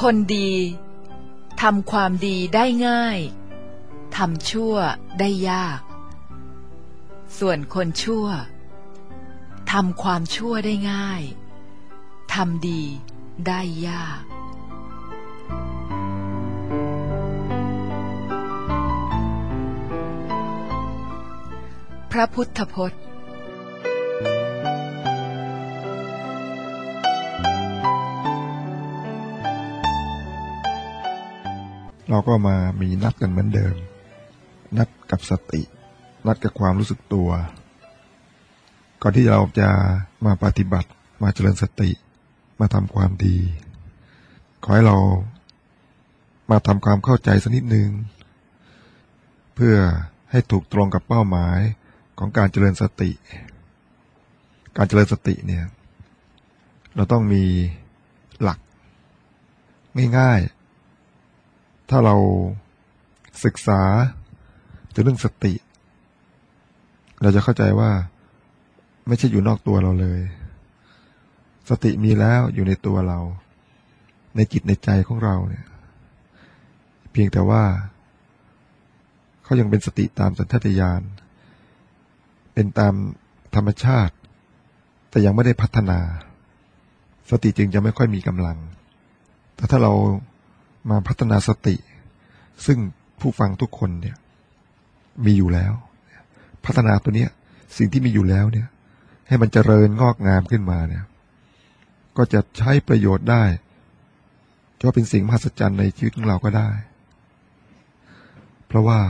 คนดีทำความดีได้ง่ายทำชั่วได้ยากส่วนคนชั่วทำความชั่วได้ง่ายทำดีได้ยากพระพุทธพจน์เราก็มามีนัดกันเหมือนเดิมนัดกับสตินัดกับความรู้สึกตัวก่อนที่เราจะมาปฏิบัติมาเจริญสติมาทำความดีขอให้เรามาทำความเข้าใจสักนิดนึงเพื่อให้ถูกตรงกับเป้าหมายของการเจริญสติการเจริญสติเนี่ยเราต้องมีหลักง่ายๆถ้าเราศึกษาถึงเรื่องสติเราจะเข้าใจว่าไม่ใช่อยู่นอกตัวเราเลยสติมีแล้วอยู่ในตัวเราในจิตในใจของเราเนี่ยเพียงแต่ว่าเขายังเป็นสติตามสัญชาตญาณเป็นตามธรรมชาติแต่ยังไม่ได้พัฒนาสติจึงจะไม่ค่อยมีกำลังแต่ถ้าเรามาพัฒนาสติซึ่งผู้ฟังทุกคนเนี่ยมีอยู่แล้วพัฒนาตัวเนี้ยสิ่งที่มีอยู่แล้วเนี่ยให้มันเจริญงอกงามขึ้นมาเนี่ยก็จะใช้ประโยชน์ได้จะเป็นสิ่งมหัศจรรย์ในชีวิตของเราก็ได้เพราะว่า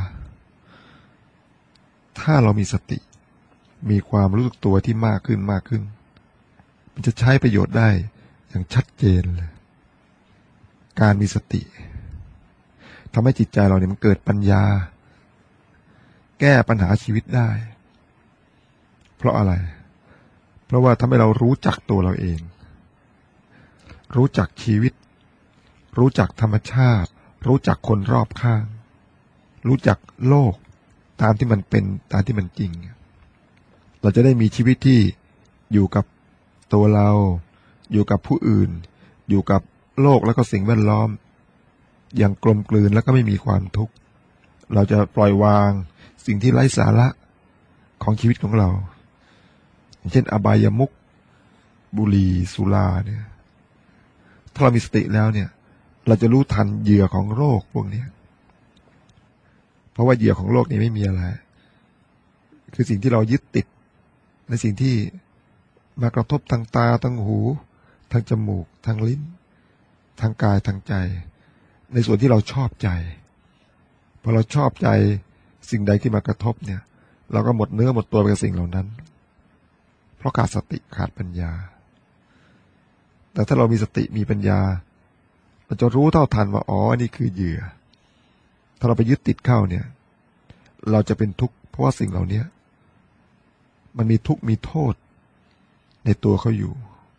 ถ้าเรามีสติมีความรู้สึกตัวที่มากขึ้นมันจะใช้ประโยชน์ได้อย่างชัดเจนเลยการมีสติทำให้จิตใจเราเนี่ยมันเกิดปัญญาแก้ปัญหาชีวิตได้เพราะอะไรเพราะว่าทำให้เรารู้จักตัวเราเองรู้จักชีวิตรู้จักธรรมชาติรู้จักคนรอบข้างรู้จักโลกตามที่มันเป็นตามที่มันจริงเราจะได้มีชีวิตที่อยู่กับตัวเราอยู่กับผู้อื่นอยู่กับโลกแล้วก็สิ่งแวดล้อมอย่างกลมกลืนแล้วก็ไม่มีความทุกข์เราจะปล่อยวางสิ่งที่ไร้สาระของชีวิตของเราเช่นอบายมุขบุหรี่สุราเนี่ยถ้าเรามีสติแล้วเนี่ยเราจะรู้ทันเหยื่อของโรคพวกนี้เพราะว่าเหยื่อของโรคนี้ไม่มีอะไรคือสิ่งที่เรายึดติดในสิ่งที่มากระทบทางตาทางหูทางจมูกทางลิ้นทางกายทางใจในส่วนที่เราชอบใจพอเราชอบใจสิ่งใดที่มากระทบเนี่ยเราก็หมดเนื้อหมดตัวไปกับสิ่งเหล่านั้นเพราะขาดสติขาดปัญญาแต่ถ้าเรามีสติมีปัญญาเราจะรู้เท่าทันว่าอ๋อนี่คือเหยื่อถ้าเราไปยึดติดเข้าเนี่ยเราจะเป็นทุกข์เพราะว่าสิ่งเหล่านี้มันมีทุกข์มีโทษในตัวเขาอยู่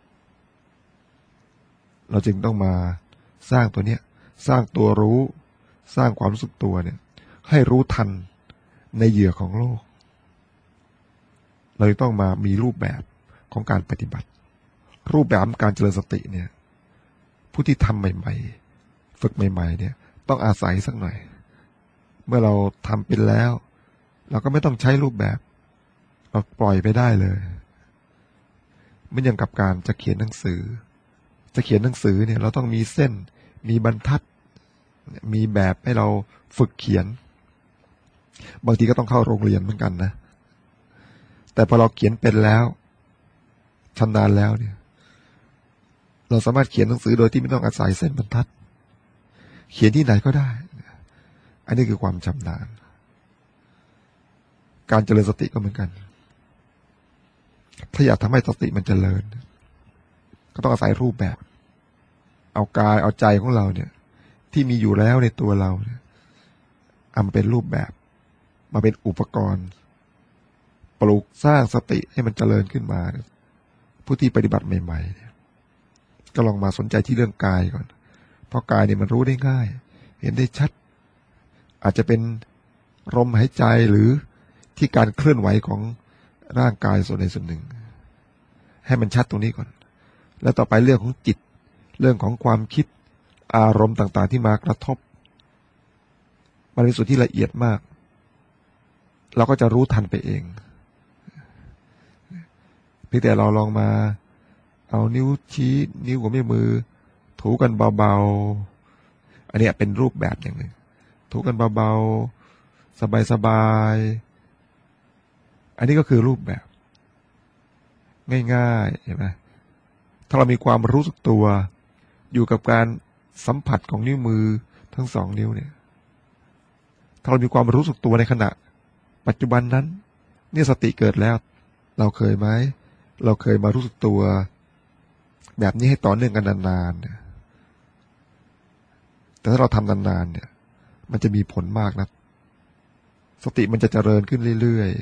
เราจึงต้องมาสร้างตัวเนี้ยสร้างตัวรู้สร้างความรู้สึกตัวเนี่ยให้รู้ทันในเหยื่อของโลกเราต้องมามีรูปแบบของการปฏิบัติรูปแบบการเจริญสติเนี่ยผู้ที่ทำใหม่ๆฝึกใหม่ๆเนี่ยต้องอาศัยสักหน่อยเมื่อเราทำเป็นแล้วเราก็ไม่ต้องใช้รูปแบบเราปล่อยไปได้เลยเหมือนอย่างกับการจะเขียนหนังสือเนี่ยเราต้องมีเส้นมีบรรทัดมีแบบให้เราฝึกเขียนบางทีก็ต้องเข้าโรงเรียนเหมือนกันนะแต่พอเราเขียนเป็นแล้วชำนาญแล้วเนี่ยเราสามารถเขียนหนังสือโดยที่ไม่ต้องอาศัยเส้นบรรทัดเขียนที่ไหนก็ได้อันนี้คือความชำนาญการเจริญสติก็เหมือนกันถ้าอยากทำให้สติมันเจริญก็ต้องอาศัยรูปแบบเอากายเอาใจของเราเนี่ยที่มีอยู่แล้วในตัวเราเนี่ยเอามาเป็นรูปแบบมาเป็นอุปกรณ์ปลูกสร้างสติให้มันเจริญขึ้นมาผู้ที่ปฏิบัติใหม่ๆเนี่ยก็ลองมาสนใจที่เรื่องกายก่อนเพราะกายเนี่ยมันรู้ได้ง่ายเห็นได้ชัดอาจจะเป็นลมหายใจหรือที่การเคลื่อนไหวของร่างกายส่วนใดส่วนหนึ่งให้มันชัดตรงนี้ก่อนแล้วต่อไปเรื่องของจิตเรื่องของความคิดอารมณ์ต่างๆที่มากระทบมันเป็นส่วนที่ละเอียดมากเราก็จะรู้ทันไปเองเพียงแต่เราลองมาเอานิ้วชี้นิ้วกับมือถูกันเบาๆอันนี้เป็นรูปแบบอย่างหนึ่งถูกันเบาๆสบายๆอันนี้ก็คือรูปแบบง่ายๆเห็นไหมถ้าเรามีความรู้สึกตัวอยู่กับการสัมผัสของนิ้วมือทั้งสองนิ้วเนี่ยถ้าเรามีความรู้สึกตัวในขณะปัจจุบันนั้นเนี่ยสติเกิดแล้วเราเคยไหมเราเคยมารู้สึกตัวแบบนี้ให้ต่อเนื่องกันนานๆเนี่ยแต่ถ้าเราทำนานๆเนี่ยมันจะมีผลมากนะสติมันจะเจริญขึ้นเรื่อย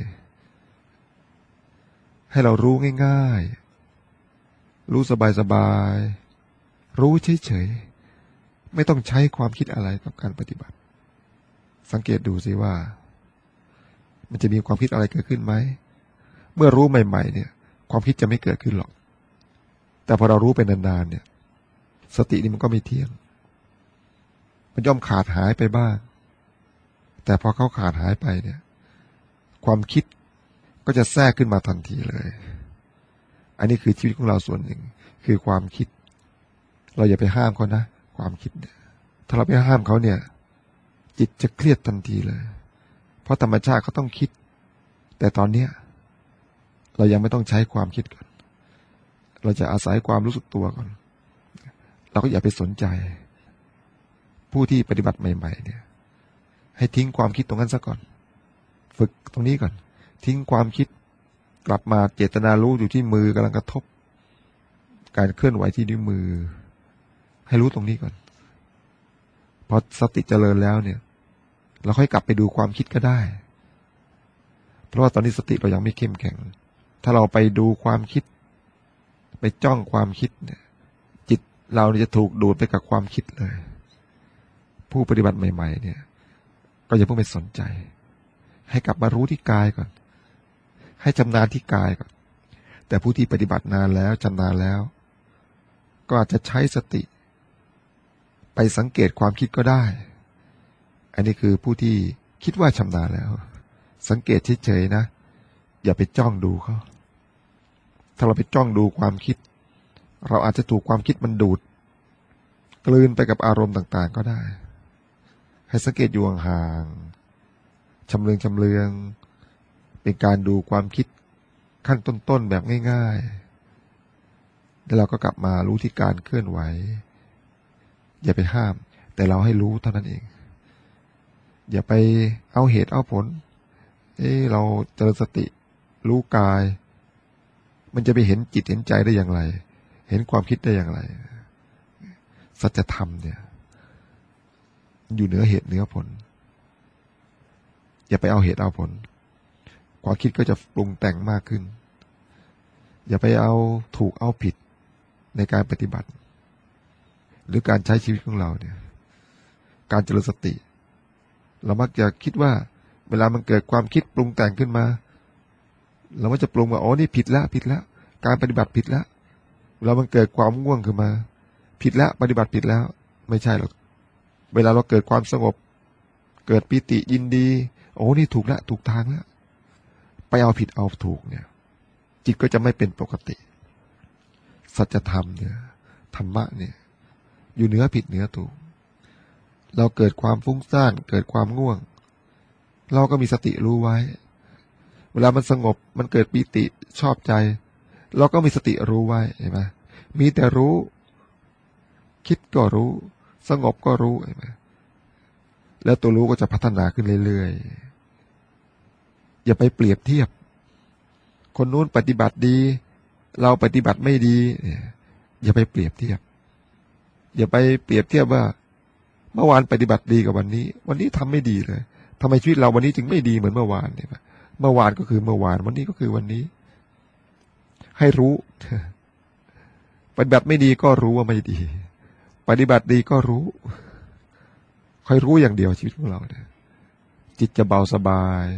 ๆให้เรารู้ง่ายๆรู้สบายๆรู้เฉยๆไม่ต้องใช้ความคิดอะไรกับการปฏิบัติสังเกตดูสิว่ามันจะมีความคิดอะไรเกิดขึ้นไหมเมื่อรู้ใหม่ๆเนี่ยความคิดจะไม่เกิดขึ้นหรอกแต่พอเรารู้ไปนานๆเนี่ยสตินี่มันก็ไม่เที่ยงมันย่อมขาดหายไปบ้างแต่พอเขาขาดหายไปเนี่ยความคิดก็จะแทรกขึ้นมาทันทีเลยอันนี้คือชีวิตของเราส่วนหนึ่งคือความคิดเราอย่าไปห้ามเขานะความคิดเนี่ยถ้าเราไปห้ามเขาเนี่ยจิตจะเครียดทันทีเลยเพราะธรรมชาติเขาต้องคิดแต่ตอนเนี้ยเรายังไม่ต้องใช้ความคิดก่อนเราจะอาศัยความรู้สึกตัวก่อนเราก็อย่าไปสนใจผู้ที่ปฏิบัติใหม่ๆเนี่ยให้ทิ้งความคิดตรงนั้นซะก่อนฝึกตรงนี้ก่อนทิ้งความคิดกลับมาเจตนารู้อยู่ที่มือกำลังกระทบการเคลื่อนไหวที่นิ้วมือให้รู้ตรงนี้ก่อนพอสติเจริญแล้วเนี่ยเราค่อยกลับไปดูความคิดก็ได้เพราะว่าตอนนี้สติเรายังไม่เข้มแข็งถ้าเราไปดูความคิดไปจ้องความคิดเนี่ยจิตเราจะถูกดูดไปกับความคิดเลยผู้ปฏิบัติใหม่ๆเนี่ยก็อย่าเพิ่งไปสนใจให้กลับมารู้ที่กายก่อนให้ชำนาญที่กายก่อนแต่ผู้ที่ปฏิบัตินานแล้วชำนาญแล้วก็อาจจะใช้สติไปสังเกตความคิดก็ได้อันนี้คือผู้ที่คิดว่าชำนาญแล้วสังเกตเฉยๆนะอย่าไปจ้องดูเขาถ้าเราไปจ้องดูความคิดเราอาจจะถูกความคิดมันดูดกลืนไปกับอารมณ์ต่างๆก็ได้ให้สังเกตอยู่ห่างๆชำเลืองเป็นการดูความคิดขั้นต้นๆแบบง่ายๆแล้วเราก็กลับมารู้ที่การเคลื่อนไหวอย่าไปห้ามแต่เราให้รู้เท่านั้นเองอย่าไปเอาเหตุเอาผลเราเจริญสติรู้กายมันจะไปเห็นจิตเห็นใจได้อย่างไรเห็นความคิดได้อย่างไรสัจธรรมเนี่ยอยู่เหนือเหตุเหนือผลอย่าไปเอาเหตุเอาผลความคิดก็จะปรุงแต่งมากขึ้นอย่าไปเอาถูกเอาผิดในการปฏิบัติหรือการใช้ชีวิตของเราเนี่ยการเจริญสติเรามักจะคิดว่าเวลามันเกิดความคิดปรุงแต่งขึ้นมาเราก็จะปรุงว่าอ๋อนี่ผิดแล้วการปฏิบัติผิดแล้วเรามันเกิดความง่วงขึ้นมาผิดแล้วปฏิบัติผิดแล้วไม่ใช่หรอกเวลาเราเกิดความสงบเกิดปิติยินดีโอ้นี่ถูกแล้วถูกทางแล้วไปเอาผิดเอาถูกเนี่ยจิตก็จะไม่เป็นปกติสัจธรรมเนี่ยธรรมะเนี่ยอยู่เหนือผิดเหนือถูกเราเกิดความฟุ้งซ่านเกิดความง่วงเราก็มีสติรู้ไว้เวลามันสงบมันเกิดปิติชอบใจเราก็มีสติรู้ไว้เห็นไหมมีแต่รู้คิดก็รู้สงบก็รู้เห็นไหมแล้วตัวรู้ก็จะพัฒนาขึ้นเรื่อยๆอย่าไปเปรียบเทียบคนนู้นปฏิบัติดีเราปฏิบัติไม่ดีอย่าไปเปรียบเทียบอย่าไปเปรียบเทียบว่าเมื่อวานปฏิบัติดีกับวันนี้ทำไม่ดีเลยทำไมชีวิตเราวันนี้จึงไม่ดีเหมือนเมื่อวานเนี่ยเมื่อวานก็คือเมื่อวานวันนี้ก็คือวันนี้ให้รู้ปฏิบัติไม่ดีก็รู้ว่าไม่ดีปฏิบัติดีก็รู้ค่อยรู้อย่างเดียวชีวิตของเราเนี่ยจิตจะเบาสบาย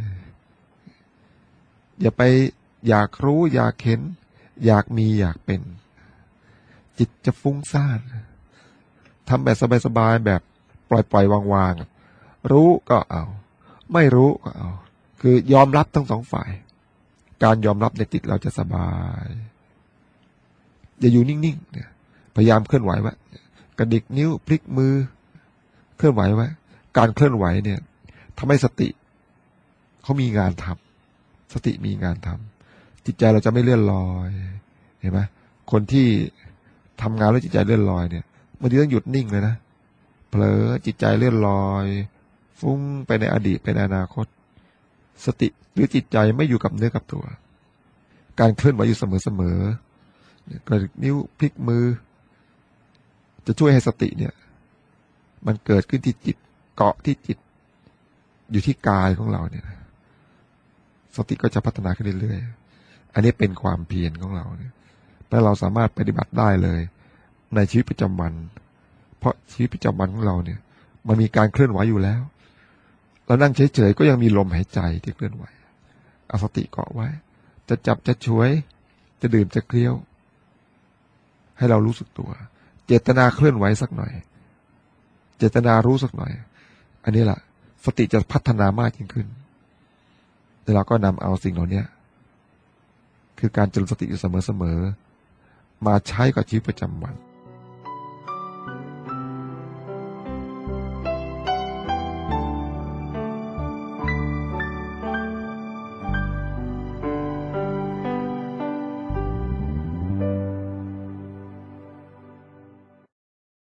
อย่าไปอยากรู้อยากเห็นอยากมีอยากเป็นจิตจะฟุ้งซ่านทำแบบสบายๆแบบปล่อยๆวางๆรู้ก็เอาไม่รู้ก็เอาคือยอมรับทั้งสองฝ่ายการยอมรับในจิตเราจะสบายอย่าอยู่นิ่งๆเนี่ยพยายามเคลื่อนไหวไว้กระดิกนิ้วพลิกมือเคลื่อนไหวไว้การเคลื่อนไหวเนี่ยทำให้สติเขามีงานทำสติมีงานทำจิตใจเราจะไม่เลื่อนลอยเห็นไหมคนที่ทำงานแล้วจิตใจเลื่อนลอยเนี่ยบางทีต้องหยุดนิ่งเลยนะเผลอจิตใจเลื่อนลอยฟุ้งไปในอดีตไปในอนาคตสติหรือจิตใจไม่อยู่กับเนื้อกับตัวการเคลื่อนไหวอยู่เสมอๆกระดิกนิ้วพลิกมือจะช่วยให้สติเนี่ยมันเกิดขึ้นที่จิตเกาะที่จิตอยู่ที่กายของเราเนี่ยสติก็จะพัฒนาขึ้นเรื่อยๆอันนี้เป็นความเพียรของเราเนี่ยและเราสามารถปฏิบัติได้เลยในชีวิตประจำวันเพราะชีวิตประจำวันของเราเนี่ยมันมีการเคลื่อนไหวอยู่แล้วเรานั่งเฉยๆก็ยังมีลมหายใจที่เคลื่อนไหวเอาสติเกาะไว้จะจับจะฉวยจะดื่มจะเคี้ยวให้เรารู้สึกตัวเจตนาเคลื่อนไหวสักหน่อยเจตนารู้สักหน่อยอันนี้แหละสติจะพัฒนามากยิ่งขึ้นแล้วเราก็นำเอาสิ่งเหล่านี้คือการเจริญสติอยู่เสมอๆมาใช้กับชีวิตประจำวัน